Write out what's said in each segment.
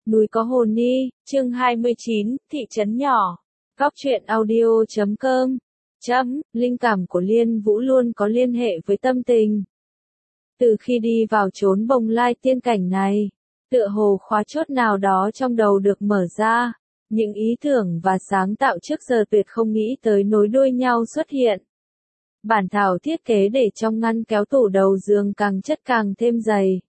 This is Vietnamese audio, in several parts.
Núi có hồn ni, chương 29, thị trấn nhỏ. Góc truyện audio.com. Linh cảm của Liên Vũ luôn có liên hệ với tâm tình. Từ khi đi vào chốn Bồng Lai tiên cảnh này, tựa hồ khóa chốt nào đó trong đầu được mở ra, những ý tưởng và sáng tạo trước giờ tuyệt không nghĩ tới nối đuôi nhau xuất hiện. Bản thảo thiết kế để trong ngăn kéo tủ đầu giường càng chất càng thêm dày.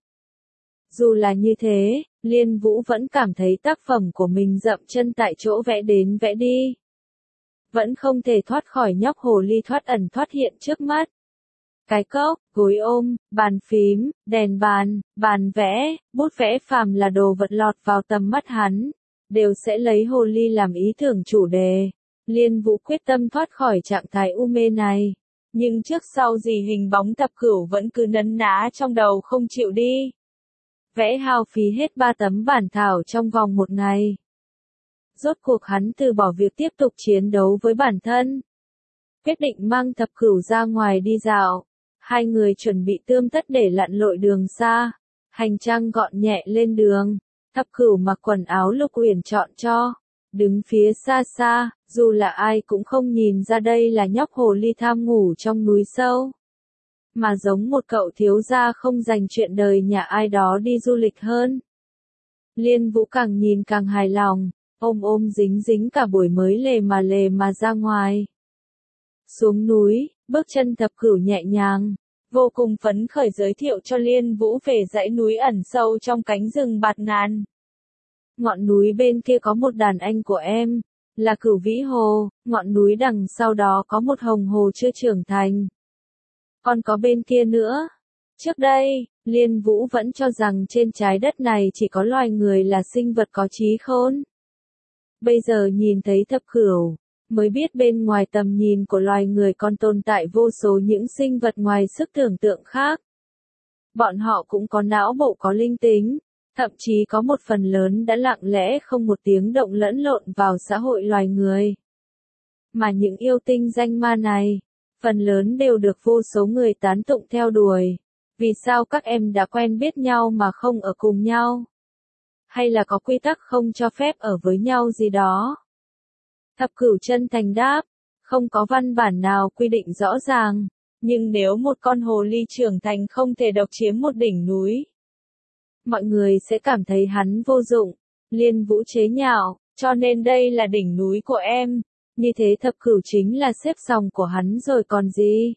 Dù là như thế, Liên Vũ vẫn cảm thấy tác phẩm của mình dậm chân tại chỗ vẽ đến vẽ đi. Vẫn không thể thoát khỏi nhóc hồ ly thoát ẩn thoát hiện trước mắt. Cái cốc, gối ôm, bàn phím, đèn bàn, bàn vẽ, bút vẽ phàm là đồ vật lọt vào tầm mắt hắn, đều sẽ lấy hồ ly làm ý tưởng chủ đề. Liên Vũ quyết tâm thoát khỏi trạng thái u mê này. Nhưng trước sau gì hình bóng Thập Cửu vẫn cứ nấn ná trong đầu không chịu đi. Vẽ hao phí hết 3 tấm bản thảo trong vòng một ngày. Rốt cuộc hắn từ bỏ việc tiếp tục chiến đấu với bản thân. Quyết định mang Thập Cửu ra ngoài đi dạo. Hai người chuẩn bị tươm tất để lặn lội đường xa. Hành trang gọn nhẹ lên đường. Thập Cửu mặc quần áo Lục Uyển chọn cho. Đứng phía xa xa, dù là ai cũng không nhìn ra đây là nhóc hồ ly tham ngủ trong núi sâu. Mà giống một cậu thiếu gia không dành chuyện đời nhà ai đó đi du lịch hơn. Liên Vũ càng nhìn càng hài lòng, ôm dính dính cả buổi mới lề mà ra ngoài. Xuống núi, bước chân Thập Cửu nhẹ nhàng, vô cùng phấn khởi giới thiệu cho Liên Vũ về dãy núi ẩn sâu trong cánh rừng bạt ngàn. Ngọn núi bên kia có một đàn anh của em, là Cửu Vĩ Hồ, ngọn núi đằng sau đó có một hồng hồ chưa trưởng thành. Còn có bên kia nữa. Trước đây, Liên Vũ vẫn cho rằng trên trái đất này chỉ có loài người là sinh vật có trí khôn. Bây giờ nhìn thấy Thập Cửu, mới biết bên ngoài tầm nhìn của loài người còn tồn tại vô số những sinh vật ngoài sức tưởng tượng khác. Bọn họ cũng có não bộ có linh tính, thậm chí có một phần lớn đã lặng lẽ không một tiếng động lẫn lộn vào xã hội loài người. Mà những yêu tinh danh ma này, phần lớn đều được vô số người tán tụng theo đuổi. Vì sao các em đã quen biết nhau mà không ở cùng nhau? Hay là có quy tắc không cho phép ở với nhau gì đó? Thập Cửu chân thành đáp, không có văn bản nào quy định rõ ràng, nhưng nếu một con hồ ly trưởng thành không thể độc chiếm một đỉnh núi, mọi người sẽ cảm thấy hắn vô dụng. Liên Vũ chế nhạo, cho nên đây là đỉnh núi của em. Như thế Thập Cửu chính là xếp sòng của hắn rồi còn gì.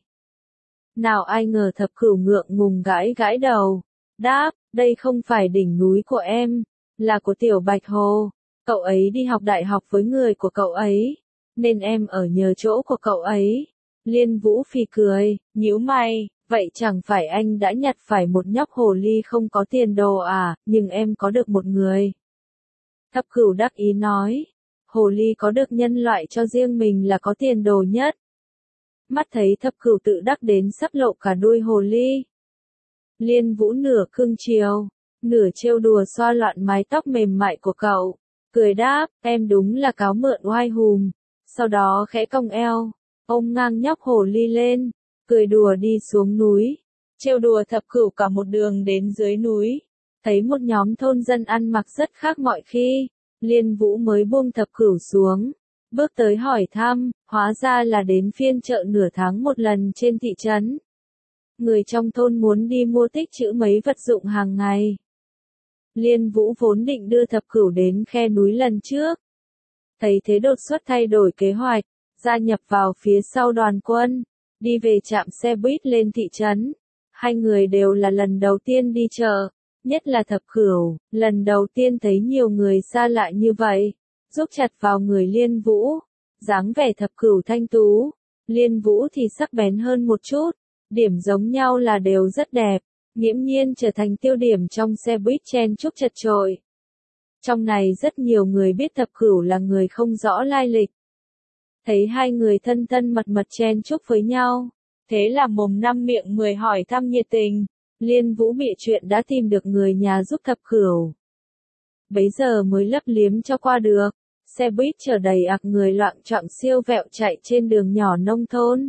Nào ai ngờ Thập Cửu ngượng ngùng gãi đầu. Đáp, đây không phải đỉnh núi của em, là của Tiểu Bạch Hồ. Cậu ấy đi học đại học với người của cậu ấy, nên em ở nhờ chỗ của cậu ấy. Liên Vũ phì cười, nhíu mày, vậy chẳng phải anh đã nhặt phải một nhóc hồ ly không có tiền đồ à, nhưng em có được một người. Thập Cửu đắc ý nói. Hồ ly có được nhân loại cho riêng mình là có tiền đồ nhất. Mắt thấy Thập Cửu tự đắc đến sắp lộ cả đuôi hồ ly. Liên Vũ nửa cưng chiều, nửa trêu đùa xoa loạn mái tóc mềm mại của cậu, cười đáp, em đúng là cáo mượn oai hùm. Sau đó khẽ cong eo, ôm ngang nhóc hồ ly lên, cười đùa đi xuống núi. Trêu đùa Thập Cửu cả một đường đến dưới núi, thấy một nhóm thôn dân ăn mặc rất khác mọi khi. Liên Vũ mới buông Thập Cửu xuống, bước tới hỏi thăm, hóa ra là đến phiên chợ nửa tháng một lần trên thị trấn. Người trong thôn muốn đi mua tích trữ mấy vật dụng hàng ngày. Liên Vũ vốn định đưa Thập Cửu đến khe núi lần trước. Thấy thế đột xuất thay đổi kế hoạch, gia nhập vào phía sau đoàn quân, đi về trạm xe buýt lên thị trấn. Hai người đều là lần đầu tiên đi chợ. Nhất là Thập Cửu, lần đầu tiên thấy nhiều người xa lạ như vậy, rúc chặt vào người Liên Vũ. Dáng vẻ Thập Cửu thanh tú, Liên Vũ thì sắc bén hơn một chút, điểm giống nhau là đều rất đẹp, nghiễm nhiên trở thành tiêu điểm trong xe buýt chen chúc chật chội. Trong này rất nhiều người biết Thập Cửu là người không rõ lai lịch. Thấy hai người thân thân mật chen chúc với nhau, thế là mồm năm miệng mười hỏi thăm nhiệt tình. Liên Vũ bịa chuyện đã tìm được người nhà giúp Thập Cửu. Bấy giờ mới lấp liếm cho qua được. Xe buýt chở đầy ặc người loạng choạng siêu vẹo chạy trên đường nhỏ nông thôn.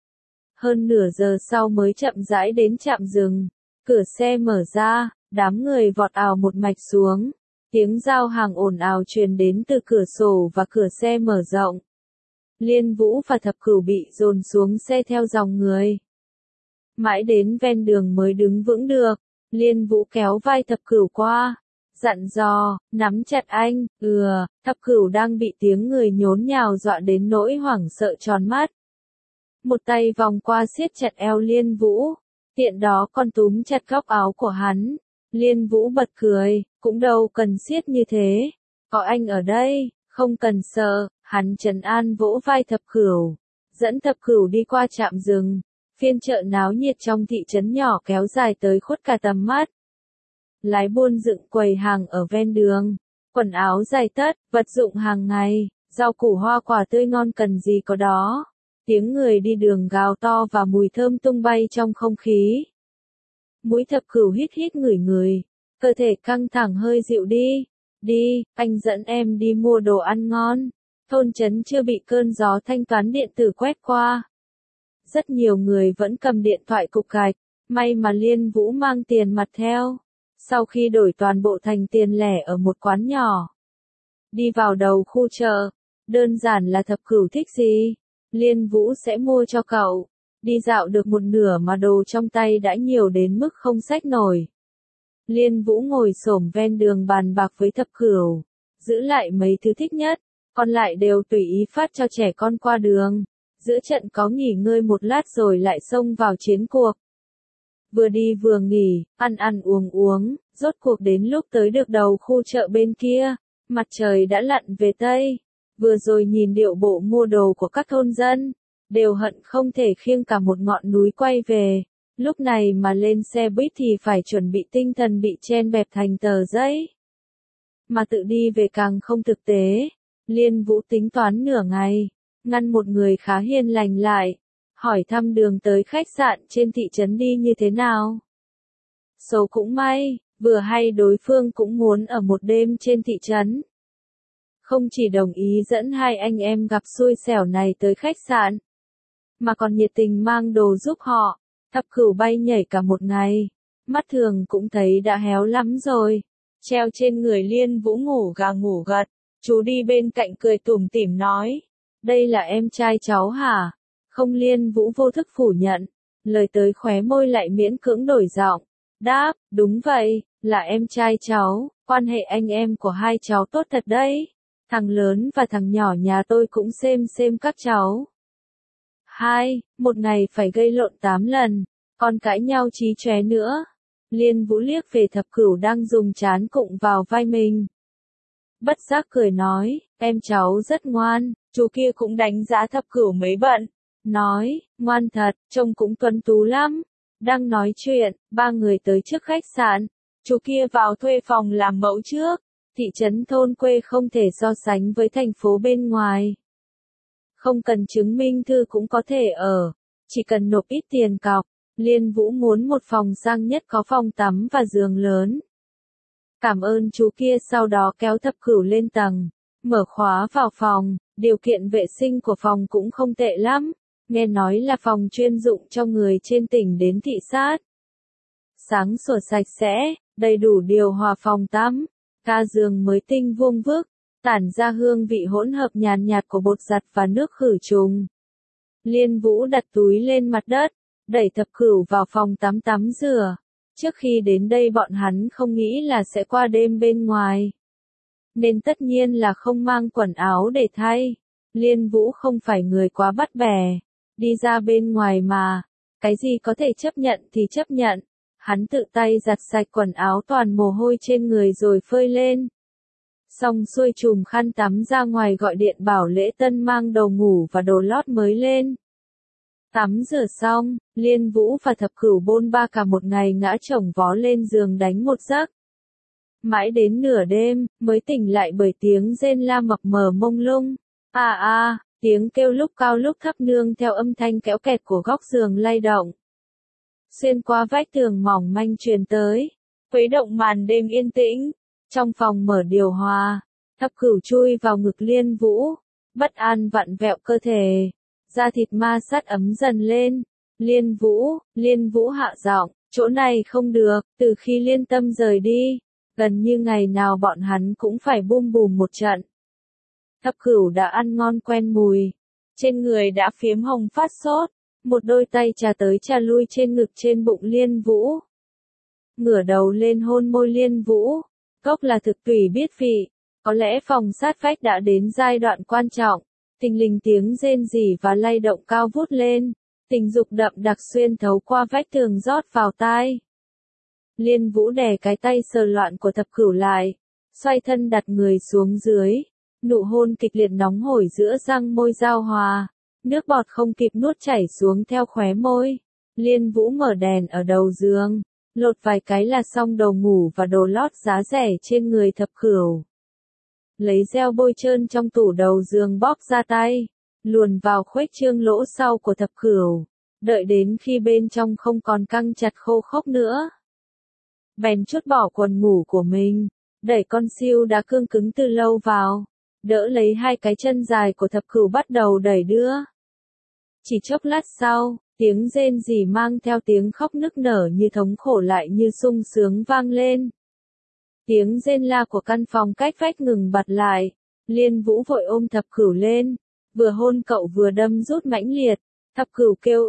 Hơn nửa giờ sau mới chậm rãi đến trạm dừng. Cửa xe mở ra, đám người vọt ào một mạch xuống. Tiếng giao hàng ồn ào truyền đến từ cửa sổ và cửa xe mở rộng. Liên Vũ và Thập Cửu bị dồn xuống xe theo dòng người. Mãi đến ven đường mới đứng vững được, Liên Vũ kéo vai Thập Cửu qua, dặn dò, nắm chặt anh, Thập Cửu đang bị tiếng người nhốn nhào dọa đến nỗi hoảng sợ tròn mắt. Một tay vòng qua siết chặt eo Liên Vũ, tiện đó còn túm chặt góc áo của hắn. Liên Vũ bật cười, cũng đâu cần siết như thế, có anh ở đây, không cần sợ, hắn trấn an vỗ vai Thập Cửu, dẫn Thập Cửu đi qua trạm dừng. Phiên chợ náo nhiệt trong thị trấn nhỏ kéo dài tới khuất cả tầm mắt. Lái buôn dựng quầy hàng ở ven đường, quần áo giày tất, vật dụng hàng ngày, rau củ hoa quả tươi ngon cần gì có đó. Tiếng người đi đường gào to và mùi thơm tung bay trong không khí. Mũi Thập Cửu hít hít ngửi ngửi, cơ thể căng thẳng hơi dịu đi. Đi, anh dẫn em đi mua đồ ăn ngon. Thôn trấn chưa bị cơn gió thanh toán điện tử quét qua. Rất nhiều người vẫn cầm điện thoại cục gạch, may mà Liên Vũ mang tiền mặt theo. Sau khi đổi toàn bộ thành tiền lẻ ở một quán nhỏ, đi vào đầu khu chợ, đơn giản là Thập Cửu thích gì, Liên Vũ sẽ mua cho cậu. Đi dạo được một nửa mà đồ trong tay đã nhiều đến mức không xách nổi. Liên Vũ ngồi xổm ven đường bàn bạc với Thập Cửu, giữ lại mấy thứ thích nhất, còn lại đều tùy ý phát cho trẻ con qua đường. Giữa trận có nghỉ ngơi một lát rồi lại xông vào chiến cuộc. Vừa đi vừa nghỉ, ăn ăn uống uống, rốt cuộc đến lúc tới được đầu khu chợ bên kia, mặt trời đã lặn về Tây. Vừa rồi nhìn điệu bộ mua đồ của các thôn dân, đều hận không thể khiêng cả một ngọn núi quay về. Lúc này mà lên xe buýt thì phải chuẩn bị tinh thần bị chen bẹp thành tờ giấy. Mà tự đi về càng không thực tế. Liên Vũ tính toán nửa ngày, ngăn một người khá hiền lành lại, hỏi thăm đường tới khách sạn trên thị trấn đi như thế nào. Số cũng may, vừa hay đối phương cũng muốn ở một đêm trên thị trấn. Không chỉ đồng ý dẫn hai anh em gặp xui xẻo này tới khách sạn, mà còn nhiệt tình mang đồ giúp họ. Thập Cửu bay nhảy cả một ngày, mắt thường cũng thấy đã héo lắm rồi. Treo trên người Liên Vũ ngủ gà ngủ gật, chú đi bên cạnh cười tủm tỉm nói. Đây là em trai cháu hả? Không, Liên Vũ vô thức phủ nhận, lời tới khóe môi lại miễn cưỡng đổi giọng. Đáp, đúng vậy, là em trai cháu, quan hệ anh em của hai cháu tốt thật đấy. Thằng lớn và thằng nhỏ nhà tôi cũng xem các cháu. Một ngày phải gây lộn 8 lần, còn cãi nhau chí chóe nữa. Liên Vũ liếc về Thập Cửu đang dùng trán cụng vào vai mình. Bất giác cười nói, em cháu rất ngoan, chú kia cũng đánh giá Thập Cửu mấy bận. Nói, ngoan thật, trông cũng tuấn tú lắm. Đang nói chuyện, ba người tới trước khách sạn. Chú kia vào thuê phòng làm mẫu trước. Thị trấn thôn quê không thể so sánh với thành phố bên ngoài. Không cần chứng minh thư cũng có thể ở, chỉ cần nộp ít tiền cọc. Liên Vũ muốn một phòng sang nhất có phòng tắm và giường lớn. Cảm ơn chú kia, sau đó kéo Thập Cửu lên tầng, mở khóa vào phòng. Điều kiện vệ sinh của phòng cũng không tệ lắm, nghe nói là phòng chuyên dụng cho người trên tỉnh đến thị sát. Sáng sủa sạch sẽ, đầy đủ điều hòa phòng tắm, ga giường mới tinh vuông vức, tản ra hương vị hỗn hợp nhàn nhạt của bột giặt và nước khử trùng. Liên Vũ đặt túi lên mặt đất, đẩy Thập Cửu vào phòng tắm tắm rửa. Trước khi đến đây bọn hắn không nghĩ là sẽ qua đêm bên ngoài, nên tất nhiên là không mang quần áo để thay. Liên Vũ không phải người quá bắt bẻ, đi ra bên ngoài mà, cái gì có thể chấp nhận thì chấp nhận. Hắn tự tay giặt sạch quần áo toàn mồ hôi trên người rồi phơi lên. Xong xuôi chùm khăn tắm ra ngoài gọi điện bảo Lễ Tân mang đồ ngủ và đồ lót mới lên. Tắm rửa xong, Liên Vũ và Thập Cửu bôn ba cả một ngày ngã chồng vó lên giường đánh một giấc. Mãi đến nửa đêm, mới tỉnh lại bởi tiếng rên la mập mờ mông lung. Tiếng kêu lúc cao lúc thấp nương theo âm thanh kéo kẹt của góc giường lay động. Xuyên qua vách tường mỏng manh truyền tới, khuấy động màn đêm yên tĩnh. Trong phòng mở điều hòa, Thập Cửu chui vào ngực Liên Vũ, bất an vặn vẹo cơ thể, da thịt ma sát ấm dần lên. Liên Vũ hạ giọng, chỗ này không được, từ khi Liên Tâm rời đi, gần như ngày nào bọn hắn cũng phải bum bùm một trận. Thập Cửu đã ăn ngon quen mùi, trên người đã phiếm hồng phát sốt, một đôi tay chà tới chà lui trên ngực trên bụng Liên Vũ. Ngửa đầu lên hôn môi Liên Vũ, cốc là thực tùy biết vị, có lẽ phòng sát vách đã đến giai đoạn quan trọng, thình lình tiếng rên rỉ và lay động cao vút lên, tình dục đậm đặc xuyên thấu qua vách tường rót vào tai. Liên Vũ đè cái tay sờ loạn của Thập Cửu lại, xoay thân đặt người xuống dưới, nụ hôn kịch liệt nóng hổi giữa răng môi giao hòa, nước bọt không kịp nuốt chảy xuống theo khóe môi. Liên Vũ mở đèn ở đầu giường, lột vài cái là xong đồ ngủ và đồ lót giá rẻ trên người Thập Cửu. Lấy gel bôi trơn trong tủ đầu giường bóp ra tay, luồn vào khuếch trương lỗ sau của Thập Cửu, đợi đến khi bên trong không còn căng chặt khô khốc nữa. Bèn trút bỏ quần ngủ của mình, đẩy con siêu đã cương cứng từ lâu vào, đỡ lấy hai cái chân dài của Thập Cửu bắt đầu đẩy đưa. Chỉ chốc lát sau, tiếng rên rỉ mang theo tiếng khóc nức nở như thống khổ lại như sung sướng vang lên. Tiếng rên la của căn phòng cách vách ngừng bặt lại, Liên Vũ vội ôm Thập Cửu lên, vừa hôn cậu vừa đâm rút mãnh liệt, Thập Cửu kêu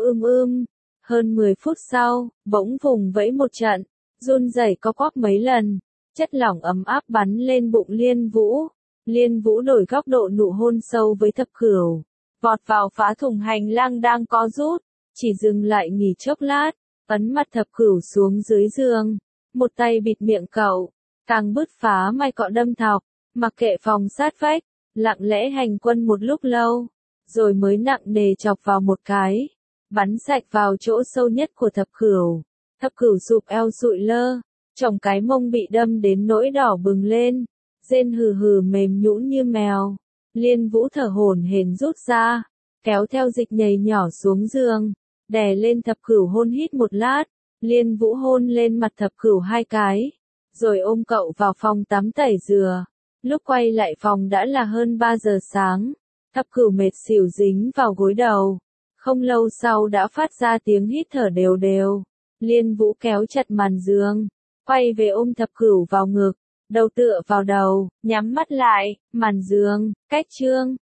Hơn 10 phút sau, bỗng vùng vẫy một trận, run rẩy co quắp mấy lần, chất lỏng ấm áp bắn lên bụng Liên Vũ. Liên Vũ đổi góc độ nụ hôn sâu với Thập Cửu, vọt vào phá thủng hành lang đang co rút, chỉ dừng lại nghỉ chốc lát, ấn mặt Thập Cửu xuống dưới giường, một tay bịt miệng cậu, càng bứt phá mai cọ đâm thọc, mặc kệ phòng sát vách, lặng lẽ hành quân một lúc lâu, rồi mới nặng nề chọc vào một cái, bắn sạch vào chỗ sâu nhất của Thập Cửu. Thập Cửu sụp eo sụi lơ, tròng cái mông bị đâm đến nỗi đỏ bừng lên, rên hừ hừ mềm nhũn như mèo. Liên Vũ thở hổn hển rút ra, kéo theo dịch nhầy nhỏ xuống giường, đè lên Thập Cửu hôn hít một lát. Liên Vũ hôn lên mặt Thập Cửu hai cái, rồi ôm cậu vào phòng tắm tẩy rửa. Lúc quay lại phòng đã là hơn 3 giờ sáng, Thập Cửu mệt xỉu dính vào gối đầu, không lâu sau đã phát ra tiếng hít thở đều đều. Liên Vũ kéo chặt màn giường, quay về ôm Thập Cửu vào ngực, đầu tựa vào đầu, nhắm mắt lại, màn giường, cách trương.